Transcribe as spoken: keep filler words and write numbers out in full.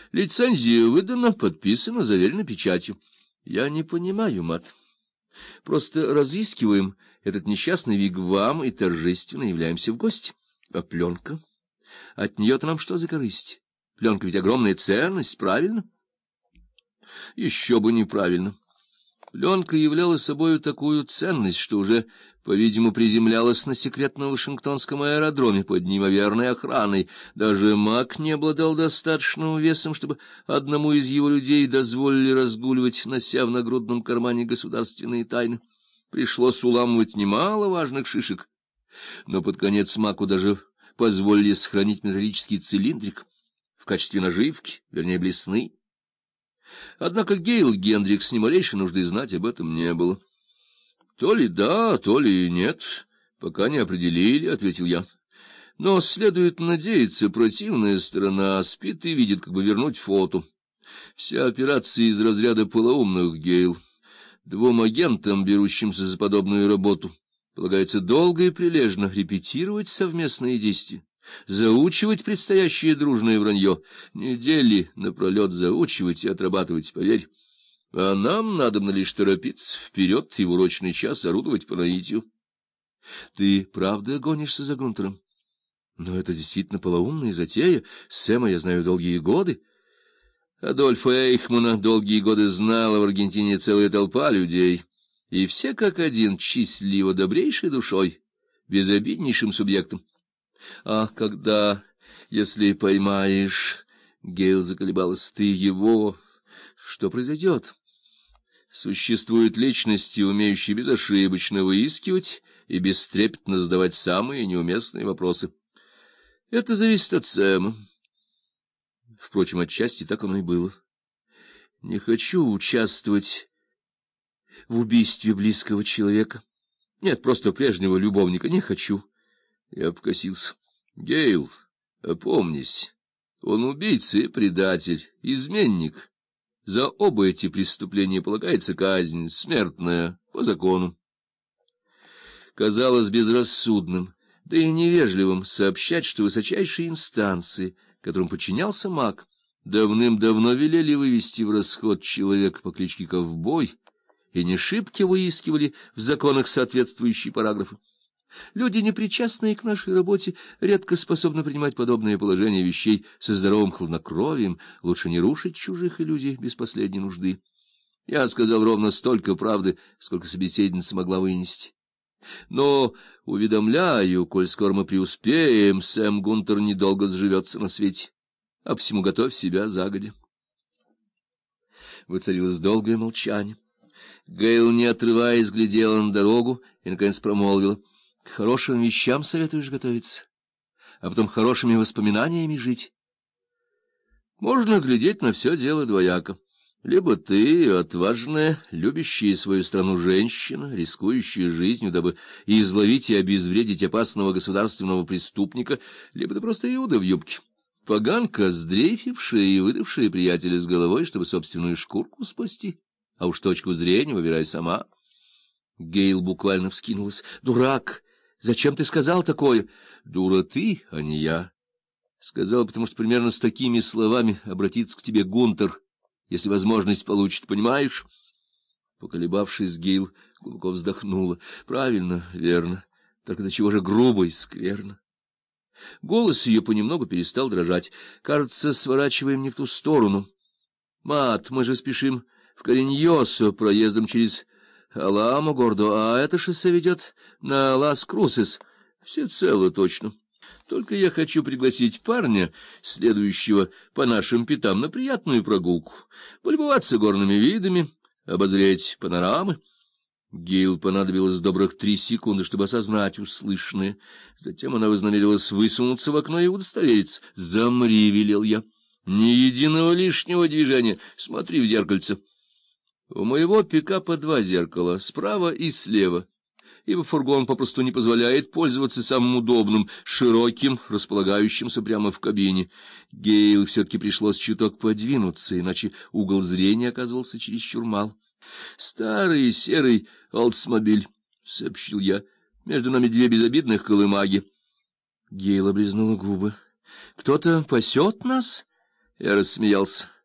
Лицензия выдана, подписана, заверена печатью. Я не понимаю, Мат. Просто разыскиваем этот несчастный вигвам и торжественно являемся в гости. А пленка? От нее-то нам что за корысть? Пленка ведь огромная ценность, правильно? Еще бы неправильно. Пленка являла собою такую ценность, что уже, по-видимому, приземлялась на секретном Вашингтонском аэродроме под неимоверной охраной. Даже Мак не обладал достаточным весом, чтобы одному из его людей дозволили разгуливать, нося в нагрудном кармане государственные тайны. Пришлось уламывать немало важных шишек, но под конец Маку даже позволили сохранить металлический цилиндрик в качестве наживки, вернее, блесны. Однако Гейл Гендрикс ни малейшей нужды знать об этом не было. — То ли да, то ли нет, пока не определили, — ответил я. Но следует надеяться, противная сторона спит и видит, как бы вернуть фото. Вся операция из разряда полоумных, Гейл. Двум агентам, берущимся за подобную работу, полагается долго и прилежно репетировать совместные действия, заучивать предстоящее дружное вранье, недели напролет заучивать и отрабатывать, поверь. А нам надобно лишь торопиться вперед и в урочный час орудовать по наитию. Ты правда гонишься за Гунтером? Но это действительно полоумная затея. Сэма я знаю долгие годы. Адольфа Эйхмана долгие годы знала в Аргентине целая толпа людей, и все как один числили его добрейшей душой, безобиднейшим субъектом. А когда, если поймаешь, Гейл заколебалась, ты его, что произойдет? Существуют личности, умеющие безошибочно выискивать и бестрепетно задавать самые неуместные вопросы. Это зависит от Сэма. Впрочем, отчасти так оно и было. Не хочу участвовать в убийстве близкого человека. Нет, просто прежнего любовника не хочу. Я покосился. Гейл, опомнись. Он убийца и предатель, изменник. За оба эти преступления полагается казнь, смертная, по закону. Казалось безрассудным, да и невежливым сообщать, что высочайшие инстанции, которым подчинялся Мак, давным-давно велели вывести в расход человека по кличке Ковбой и не шибко выискивали в законах соответствующие параграфы. Люди, непричастные к нашей работе, редко способны принимать подобное положение вещей со здоровым хладнокровием, лучше не рушить чужих иллюзий без последней нужды. Я сказал ровно столько правды, сколько собеседница могла вынести. Но, уведомляю, коль скоро мы преуспеем, Сэм Гунтер недолго заживется на свете, а посему готовь себя загодя. Воцарилось долгое молчание. Гейл, не отрываясь, глядела на дорогу и, наконец, промолвила: — К хорошим вещам советуешь готовиться, а потом хорошими воспоминаниями жить. Можно глядеть на все дело двояко. Либо ты, отважная, любящая свою страну женщина, рискующая жизнью, дабы изловить и обезвредить опасного государственного преступника, либо ты просто Иуда в юбке, поганка, сдрейфившая и выдавшая приятеля с головой, чтобы собственную шкурку спасти. А уж точку зрения выбирай сама. Гейл буквально вскинулась. — Дурак! Зачем ты сказал такое? — Дура ты, а не я. Сказал, потому что примерно с такими словами обратится к тебе Гунтер, если возможность получит, понимаешь? Поколебавшись, Гейл глубоко вздохнула. — Правильно, верно. Только до чего же грубо и скверно. Голос ее понемногу перестал дрожать. Кажется, сворачиваем не в ту сторону. Мат, мы же спешим в Кариньосо проездом через Аламо-Гордо, а это шоссе ведет на Лас-Крусес. Всецело точно. Только я хочу пригласить парня, следующего по нашим пятам, на приятную прогулку, полюбоваться горными видами, обозреть панорамы. Гейл понадобилось добрых три секунды, чтобы осознать услышанное. Затем она вознамерилась высунуться в окно и удостовериться. — Замри, — велел я. — Ни единого лишнего движения. Смотри в зеркальце. У моего пикапа два зеркала, справа и слева, ибо фургон попросту не позволяет пользоваться самым удобным, широким, располагающимся прямо в кабине. Гейл все-таки пришлось чуток подвинуться, иначе угол зрения оказывался чересчур мал. — Старый серый Олдсмобиль, — сообщил я. — Между нами две безобидных колымаги. Гейл облизнула губы. — Кто-то пасет нас? Я рассмеялся.